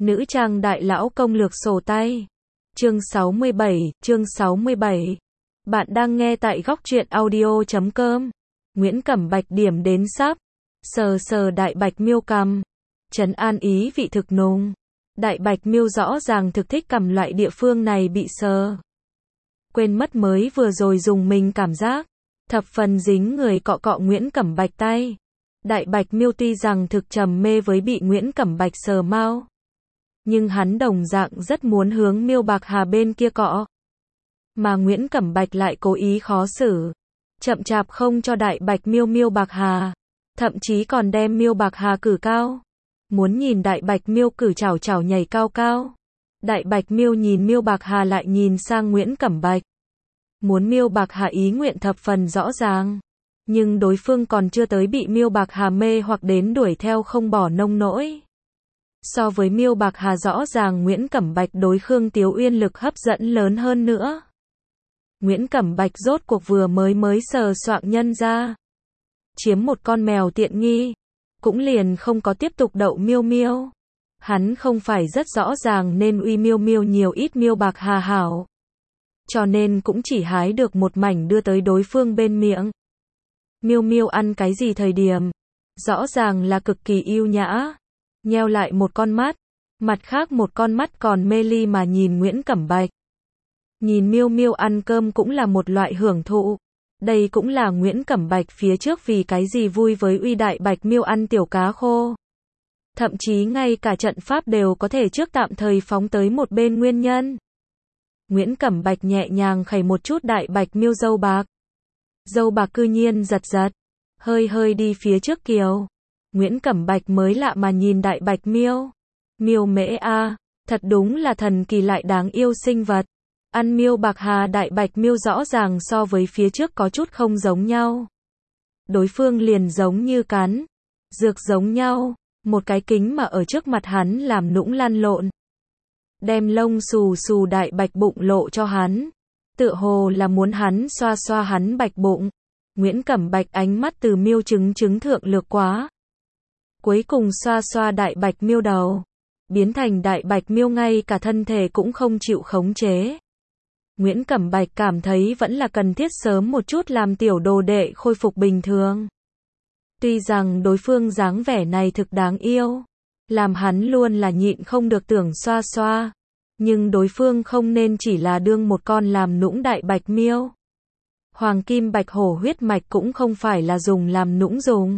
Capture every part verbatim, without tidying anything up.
Nữ trang đại lão công lược sổ tay. Chương sáu mươi bảy, chương sáu mươi bảy. Bạn đang nghe tại góc truyện audio chấm com. Nguyễn Cẩm Bạch điểm đến sắp. Sờ sờ Đại Bạch Miêu cằm. Trấn an ý vị thực nùng. Đại Bạch Miêu rõ ràng thực thích cầm loại địa phương này bị sờ. Quên mất mới vừa rồi dùng mình cảm giác. Thập phần dính người cọ cọ Nguyễn Cẩm Bạch tay. Đại Bạch Miêu tuy rằng thực trầm mê với bị Nguyễn Cẩm Bạch sờ mao, nhưng hắn đồng dạng rất muốn hướng Miêu Bạc Hà bên kia cọ. Mà Nguyễn Cẩm Bạch lại cố ý khó xử, chậm chạp không cho Đại Bạch Miêu Miêu Bạc Hà, thậm chí còn đem Miêu Bạc Hà cử cao. Muốn nhìn Đại Bạch Miêu cử chảo chảo nhảy cao cao. Đại Bạch Miêu nhìn Miêu Bạc Hà lại nhìn sang Nguyễn Cẩm Bạch. Muốn Miêu Bạc Hà ý nguyện thập phần rõ ràng, nhưng đối phương còn chưa tới bị Miêu Bạc Hà mê hoặc đến đuổi theo không bỏ nông nỗi. So với Miêu Bạc Hà rõ ràng Nguyễn Cẩm Bạch đối Khương Tiếu Uyên lực hấp dẫn lớn hơn nữa. Nguyễn Cẩm Bạch rốt cuộc vừa mới mới sờ soạng nhân ra, chiếm một con mèo tiện nghi, cũng liền không có tiếp tục đậu Miêu Miêu. Hắn không phải rất rõ ràng nên uy Miêu Miêu nhiều ít Miêu Bạc Hà hảo, cho nên cũng chỉ hái được một mảnh đưa tới đối phương bên miệng. Miêu Miêu ăn cái gì thời điểm, rõ ràng là cực kỳ yêu nhã, nheo lại một con mắt, mặt khác một con mắt còn mê ly mà nhìn Nguyễn Cẩm Bạch. Nhìn Miêu Miêu ăn cơm cũng là một loại hưởng thụ. Đây cũng là Nguyễn Cẩm Bạch phía trước vì cái gì vui với uy Đại Bạch Miêu ăn tiểu cá khô. Thậm chí ngay cả trận pháp đều có thể trước tạm thời phóng tới một bên nguyên nhân. Nguyễn Cẩm Bạch nhẹ nhàng khẩy một chút Đại Bạch Miêu râu bạc. Dâu bạc cư nhiên giật giật, hơi hơi đi phía trước kiều. Nguyễn Cẩm Bạch mới lạ mà nhìn Đại Bạch Miêu. Miêu mễ a, thật đúng là thần kỳ lại đáng yêu sinh vật. Ăn Miêu Bạc Hà Đại Bạch Miêu rõ ràng so với phía trước có chút không giống nhau. Đối phương liền giống như cắn dược giống nhau, một cái kính mà ở trước mặt hắn làm nũng lăn lộn. Đem lông xù xù Đại Bạch bụng lộ cho hắn, tựa hồ là muốn hắn xoa xoa hắn bạch bụng. Nguyễn Cẩm Bạch ánh mắt từ Miêu trứng trứng thượng lược quá, cuối cùng xoa xoa Đại Bạch Miêu đầu, biến thành Đại Bạch Miêu ngay cả thân thể cũng không chịu khống chế. Nguyễn Cẩm Bạch cảm thấy vẫn là cần thiết sớm một chút làm tiểu đồ đệ khôi phục bình thường. Tuy rằng đối phương dáng vẻ này thực đáng yêu, làm hắn luôn là nhịn không được tưởng xoa xoa, nhưng đối phương không nên chỉ là đương một con làm nũng Đại Bạch Miêu. Hoàng kim bạch hổ huyết mạch cũng không phải là dùng làm nũng dùng.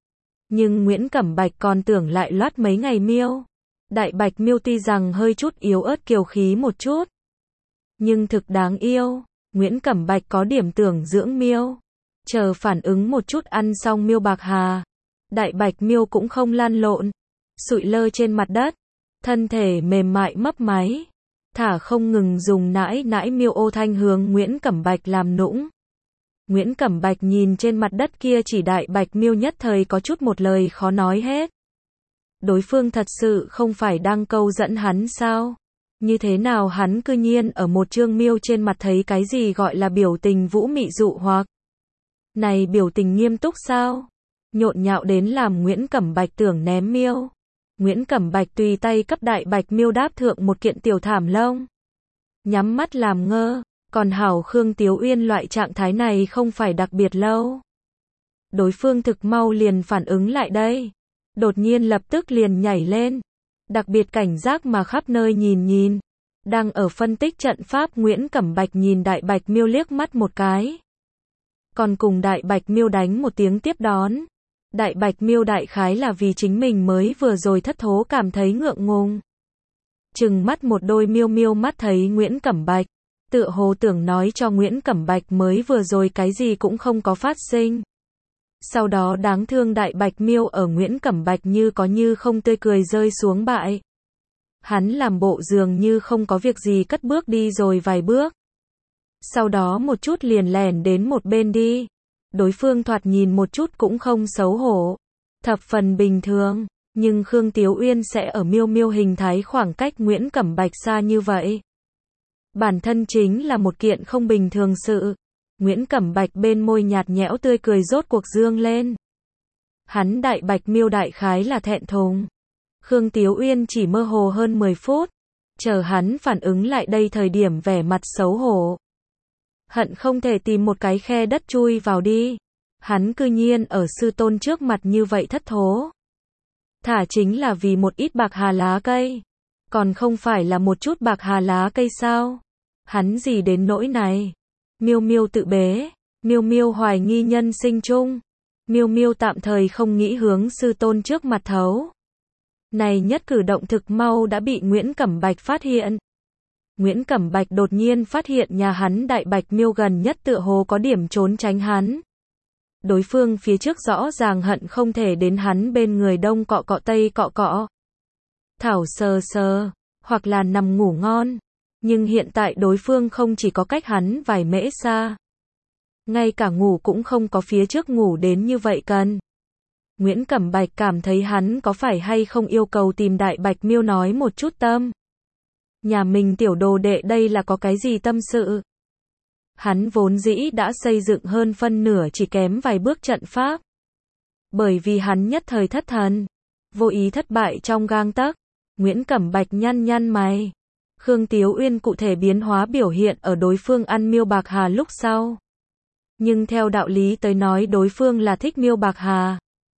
Nhưng Nguyễn Cẩm Bạch còn tưởng lại loát mấy ngày Miêu. Đại Bạch Miêu tuy rằng hơi chút yếu ớt kiều khí một chút, nhưng thực đáng yêu. Nguyễn Cẩm Bạch có điểm tưởng dưỡng Miêu, chờ phản ứng một chút ăn xong Miêu Bạc Hà, Đại Bạch Miêu cũng không lăn lộn, sụi lơ trên mặt đất, thân thể mềm mại mấp máy, thả không ngừng dùng nãi nãi Miêu ô thanh hướng Nguyễn Cẩm Bạch làm nũng. Nguyễn Cẩm Bạch nhìn trên mặt đất kia chỉ Đại Bạch Miêu nhất thời có chút một lời khó nói hết. Đối phương thật sự không phải đang câu dẫn hắn sao? Như thế nào hắn cư nhiên ở một chương Miêu trên mặt thấy cái gì gọi là biểu tình vũ mị dụ hoặc? Này biểu tình nghiêm túc sao? Nhộn nhạo đến làm Nguyễn Cẩm Bạch tưởng ném Miêu. Nguyễn Cẩm Bạch tùy tay cấp Đại Bạch Miêu đáp thượng một kiện tiểu thảm lông. Nhắm mắt làm ngơ, còn hảo Khương Tiếu Uyên loại trạng thái này không phải đặc biệt lâu. Đối phương thực mau liền phản ứng lại đây. Đột nhiên lập tức liền nhảy lên. Đặc biệt cảnh giác mà khắp nơi nhìn nhìn. Đang ở phân tích trận pháp Nguyễn Cẩm Bạch nhìn Đại Bạch Miêu liếc mắt một cái. Còn cùng Đại Bạch Miêu đánh một tiếng tiếp đón. Đại Bạch Miêu đại khái là vì chính mình mới vừa rồi thất thố cảm thấy ngượng ngùng. Trừng mắt một đôi Miêu Miêu mắt thấy Nguyễn Cẩm Bạch, tựa hồ tưởng nói cho Nguyễn Cẩm Bạch mới vừa rồi cái gì cũng không có phát sinh. Sau đó đáng thương Đại Bạch Miêu ở Nguyễn Cẩm Bạch như có như không tươi cười rơi xuống bại. Hắn làm bộ dường như không có việc gì cất bước đi rồi vài bước. Sau đó một chút liền lẻn đến một bên đi. Đối phương thoạt nhìn một chút cũng không xấu hổ, thập phần bình thường, nhưng Khương Tiếu Uyên sẽ ở Miêu Miêu hình thái khoảng cách Nguyễn Cẩm Bạch xa như vậy. Bản thân chính là một kiện không bình thường sự. Nguyễn Cẩm Bạch bên môi nhạt nhẽo tươi cười rốt cuộc dương lên. Hắn Đại Bạch Miêu đại khái là thẹn thùng, Khương Tiếu Uyên chỉ mơ hồ hơn mười phút, chờ hắn phản ứng lại đây thời điểm vẻ mặt xấu hổ. Hận không thể tìm một cái khe đất chui vào đi. Hắn cư nhiên ở sư tôn trước mặt như vậy thất thố. Thả chính là vì một ít bạc hà lá cây. Còn không phải là một chút bạc hà lá cây sao? Hắn gì đến nỗi này? Miêu Miêu tự bế, Miêu Miêu hoài nghi nhân sinh chung. Miêu Miêu tạm thời không nghĩ hướng sư tôn trước mặt thấu. Này nhất cử động thực mau đã bị Nguyễn Cẩm Bạch phát hiện. Nguyễn Cẩm Bạch đột nhiên phát hiện nhà hắn đại bạch miêu gần nhất tựa hồ có điểm trốn tránh hắn. Đối phương phía trước rõ ràng hận không thể đến hắn bên người đông cọ cọ tây cọ cọ. Thảo sờ sờ, hoặc là nằm ngủ ngon. Nhưng hiện tại đối phương không chỉ có cách hắn vài mễ xa. Ngay cả ngủ cũng không có phía trước ngủ đến như vậy cần. Nguyễn Cẩm Bạch cảm thấy hắn có phải hay không yêu cầu tìm đại bạch miêu nói một chút tâm. Nhà mình tiểu đồ đệ đây là có cái gì tâm sự. Hắn vốn dĩ đã xây dựng hơn phân nửa chỉ kém vài bước trận pháp. Bởi vì hắn nhất thời thất thần, vô ý thất bại trong gang tấc. Nguyễn Cẩm Bạch nhăn nhăn mày. Khương Tiếu Uyên cụ thể biến hóa biểu hiện ở đối phương ăn miêu bạc hà lúc sau. Nhưng theo đạo lý tới nói đối phương là thích miêu bạc hà.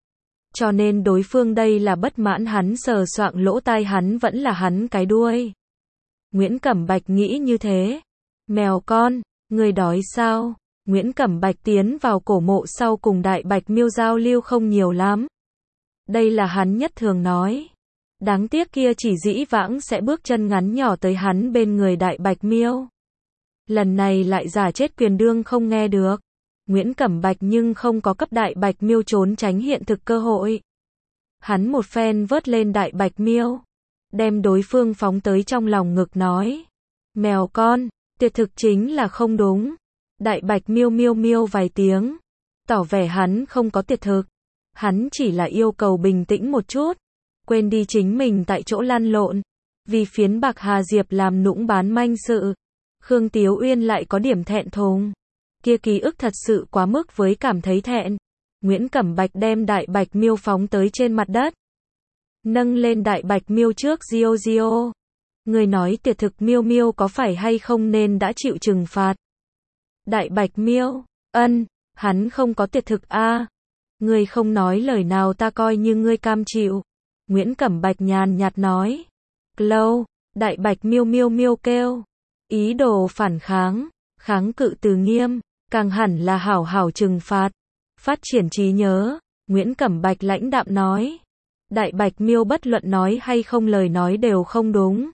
Cho nên đối phương đây là bất mãn hắn sờ soạng lỗ tai hắn vẫn là hắn cái đuôi. Nguyễn Cẩm Bạch nghĩ như thế. Mèo con, người đói sao? Nguyễn Cẩm Bạch tiến vào cổ mộ sau cùng đại bạch miêu giao lưu không nhiều lắm. Đây là hắn nhất thường nói. Đáng tiếc kia chỉ dĩ vãng sẽ bước chân ngắn nhỏ tới hắn bên người đại bạch miêu. Lần này lại giả chết quyền đương không nghe được. Nguyễn Cẩm Bạch nhưng không có cấp đại bạch miêu trốn tránh hiện thực cơ hội. Hắn một phen vớt lên đại bạch miêu, đem đối phương phóng tới trong lòng ngực nói. Mèo con, tuyệt thực chính là không đúng. Đại bạch miêu miêu miêu vài tiếng, tỏ vẻ hắn không có tuyệt thực. Hắn chỉ là yêu cầu bình tĩnh một chút, quên đi chính mình tại chỗ lăn lộn, vì phiến bạc hà diệp làm nũng bán manh sự. Khương Tiếu Uyên lại có điểm thẹn thùng. Kia ký ức thật sự quá mức với cảm thấy thẹn. Nguyễn Cẩm Bạch đem đại bạch miêu phóng tới trên mặt đất. Nâng lên đại bạch miêu trước Gio Gio. Người nói tuyệt thực miêu miêu có phải hay không nên đã chịu trừng phạt. Đại bạch miêu, ân, hắn không có tuyệt thực a. À. Người không nói lời nào ta coi như ngươi cam chịu. Nguyễn Cẩm Bạch nhàn nhạt nói. Lâu, đại bạch miêu miêu miêu kêu. Ý đồ phản kháng, kháng cự từ nghiêm, càng hẳn là hảo hảo trừng phạt. Phát triển trí nhớ, Nguyễn Cẩm Bạch lãnh đạm nói. Đại bạch miêu bất luận nói hay không lời nói đều không đúng.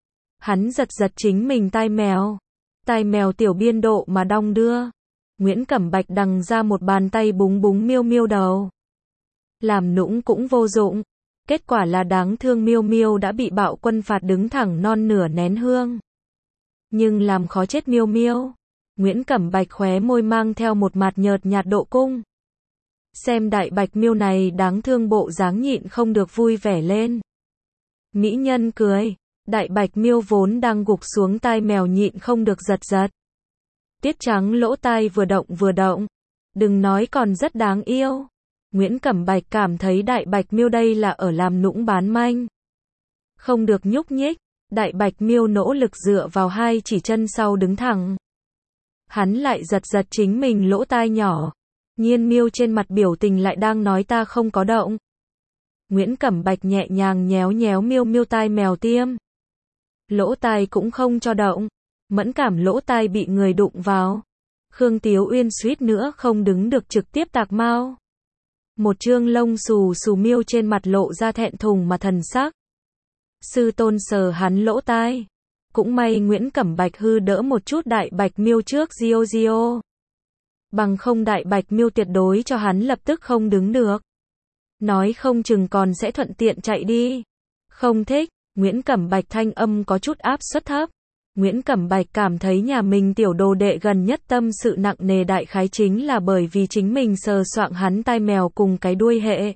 Hắn giật giật chính mình tai mèo. Tai mèo tiểu biên độ mà đong đưa. Nguyễn Cẩm Bạch đằng ra một bàn tay búng búng miêu miêu đầu. Làm nũng cũng vô dụng. Kết quả là đáng thương miêu miêu đã bị bạo quân phạt đứng thẳng non nửa nén hương. Nhưng làm khó chết miêu miêu. Nguyễn Cẩm Bạch khóe môi mang theo một mặt nhợt nhạt độ cung. Xem đại bạch miêu này đáng thương bộ dáng nhịn không được vui vẻ lên. Mỹ nhân cười. Đại bạch miêu vốn đang gục xuống tai mèo nhịn không được giật giật. Tiết trắng lỗ tai vừa động vừa động. Đừng nói còn rất đáng yêu. Nguyễn Cẩm Bạch cảm thấy đại bạch miêu đây là ở làm nũng bán manh. Không được nhúc nhích. Đại bạch miêu nỗ lực dựa vào hai chỉ chân sau đứng thẳng. Hắn lại giật giật chính mình lỗ tai nhỏ. Nhiên miêu trên mặt biểu tình lại đang nói ta không có động. Nguyễn Cẩm Bạch nhẹ nhàng nhéo nhéo miêu miêu tai mèo tiêm. Lỗ tai cũng không cho động. Mẫn cảm lỗ tai bị người đụng vào. Khương Tiếu Uyên suýt nữa không đứng được trực tiếp tạc mau. Một trương lông xù xù miêu trên mặt lộ ra thẹn thùng mà thần sắc. Sư tôn sờ hắn lỗ tai. Cũng may Nguyễn Cẩm Bạch hư đỡ một chút đại bạch miêu trước Gio Gio. Bằng không đại bạch miêu tuyệt đối cho hắn lập tức không đứng được. Nói không chừng còn sẽ thuận tiện chạy đi. Không thích. Nguyễn Cẩm Bạch thanh âm có chút áp suất thấp. Nguyễn Cẩm Bạch cảm thấy nhà mình tiểu đồ đệ gần nhất tâm sự nặng nề đại khái chính là bởi vì chính mình sờ soạng hắn tai mèo cùng cái đuôi hệ.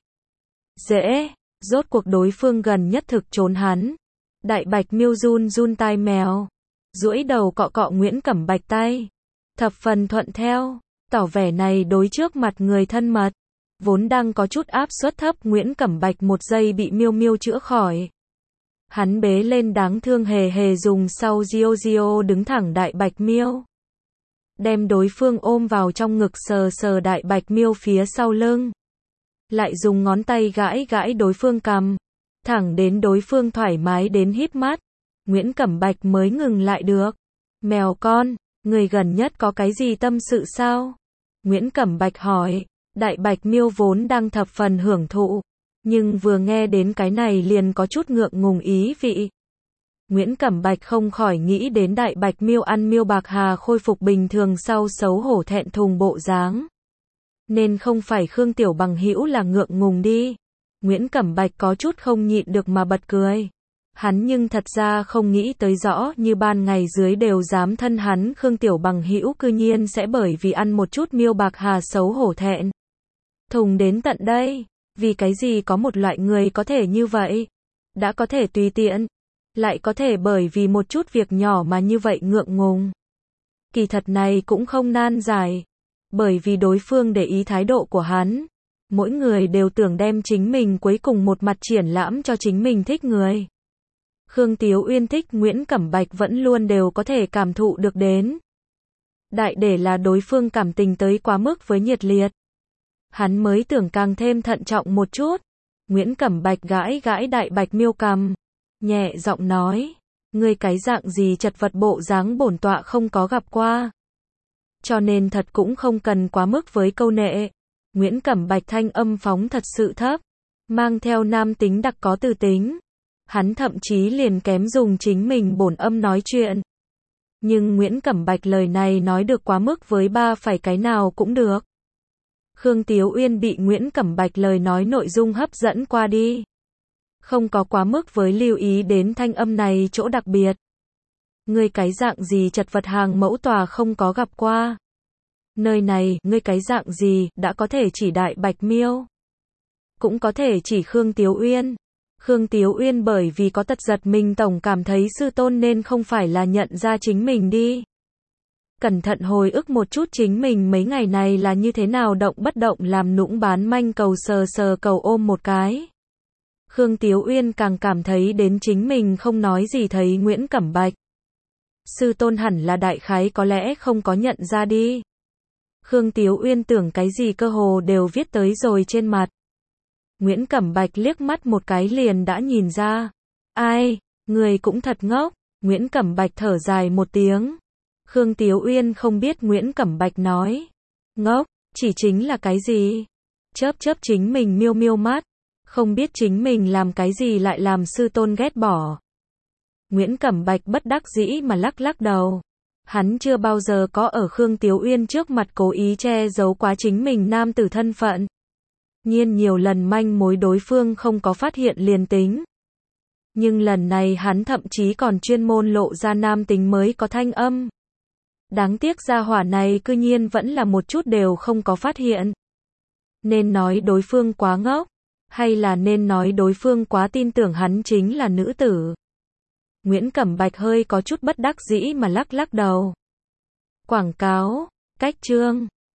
Dễ, rốt cuộc đối phương gần nhất thực trốn hắn. Đại bạch miêu run run tai mèo. Duỗi đầu cọ cọ Nguyễn Cẩm Bạch tay. Thập phần thuận theo, tỏ vẻ này đối trước mặt người thân mật. Vốn đang có chút áp suất thấp, Nguyễn Cẩm Bạch một giây bị Miêu Miêu chữa khỏi. Hắn bế lên đáng thương hề hề dùng sau Gio Gio đứng thẳng Đại Bạch Miêu. Đem đối phương ôm vào trong ngực sờ sờ Đại Bạch Miêu phía sau lưng. Lại dùng ngón tay gãi gãi đối phương cằm. Thẳng đến đối phương thoải mái đến híp mắt. Nguyễn Cẩm Bạch mới ngừng lại được. Mèo con, người gần nhất có cái gì tâm sự sao? Nguyễn Cẩm Bạch hỏi. Đại Bạch Miêu vốn đang thập phần hưởng thụ. Nhưng vừa nghe đến cái này liền có chút ngượng ngùng ý vị. Nguyễn Cẩm Bạch không khỏi nghĩ đến Đại Bạch Miêu ăn miêu bạc hà khôi phục bình thường sau xấu hổ thẹn thùng bộ dáng. Nên không phải Khương Tiểu Bằng hữu là ngượng ngùng đi. Nguyễn Cẩm Bạch có chút không nhịn được mà bật cười. Hắn nhưng thật ra không nghĩ tới rõ như ban ngày dưới đều dám thân hắn Khương Tiểu Bằng hữu cư nhiên sẽ bởi vì ăn một chút miêu bạc hà xấu hổ thẹn thùng đến tận đây. Vì cái gì có một loại người có thể như vậy? Đã có thể tùy tiện, lại có thể bởi vì một chút việc nhỏ mà như vậy ngượng ngùng. Kỳ thật này cũng không nan giải. Bởi vì đối phương để ý thái độ của hắn. Mỗi người đều tưởng đem chính mình cuối cùng một mặt triển lãm cho chính mình thích người. Khương Tiếu Uyên thích Nguyễn Cẩm Bạch vẫn luôn đều có thể cảm thụ được đến. Đại để là đối phương cảm tình tới quá mức với nhiệt liệt. Hắn mới tưởng càng thêm thận trọng một chút. Nguyễn Cẩm Bạch gãi gãi Đại Bạch Miêu cằm, nhẹ giọng nói, ngươi cái dạng gì chật vật bộ dáng bổn tọa không có gặp qua. Cho nên thật cũng không cần quá mức với câu nệ. Nguyễn Cẩm Bạch thanh âm phóng thật sự thấp, mang theo nam tính đặc có từ tính. Hắn thậm chí liền kém dùng chính mình bổn âm nói chuyện. Nhưng Nguyễn Cẩm Bạch lời này nói được quá mức với ba phải cái nào cũng được. Khương Tiếu Uyên bị Nguyễn Cẩm Bạch lời nói nội dung hấp dẫn qua đi. Không có quá mức với lưu ý đến thanh âm này chỗ đặc biệt. Ngươi cái dạng gì chật vật hàng mẫu tòa không có gặp qua. Nơi này, ngươi cái dạng gì, đã có thể chỉ Đại Bạch Miêu. Cũng có thể chỉ Khương Tiếu Uyên. Khương Tiếu Uyên bởi vì có tật giật mình tổng cảm thấy sư tôn nên không phải là nhận ra chính mình đi. Cẩn thận hồi ức một chút chính mình mấy ngày này là như thế nào động bất động làm nũng bán manh cầu sờ sờ cầu ôm một cái. Khương Tiếu Uyên càng cảm thấy đến chính mình không nói gì thấy Nguyễn Cẩm Bạch. Sư tôn hẳn là đại khái có lẽ không có nhận ra đi. Khương Tiếu Uyên tưởng cái gì cơ hồ đều viết tới rồi trên mặt. Nguyễn Cẩm Bạch liếc mắt một cái liền đã nhìn ra. Ai, người cũng thật ngốc. Nguyễn Cẩm Bạch thở dài một tiếng. Khương Tiếu Uyên không biết Nguyễn Cẩm Bạch nói. Ngốc, chỉ chính là cái gì? Chớp chớp chính mình miêu miêu mắt. Không biết chính mình làm cái gì lại làm sư tôn ghét bỏ. Nguyễn Cẩm Bạch bất đắc dĩ mà lắc lắc đầu. Hắn chưa bao giờ có ở Khương Tiếu Uyên trước mặt cố ý che giấu quá chính mình nam tử thân phận. Nhiên nhiều lần manh mối đối phương không có phát hiện liền tính. Nhưng lần này hắn thậm chí còn chuyên môn lộ ra nam tính mới có thanh âm. Đáng tiếc gia hỏa này cư nhiên vẫn là một chút đều không có phát hiện. Nên nói đối phương quá ngốc, hay là nên nói đối phương quá tin tưởng hắn chính là nữ tử. Nguyễn Cẩm Bạch hơi có chút bất đắc dĩ mà lắc lắc đầu. Quảng cáo, cách chương.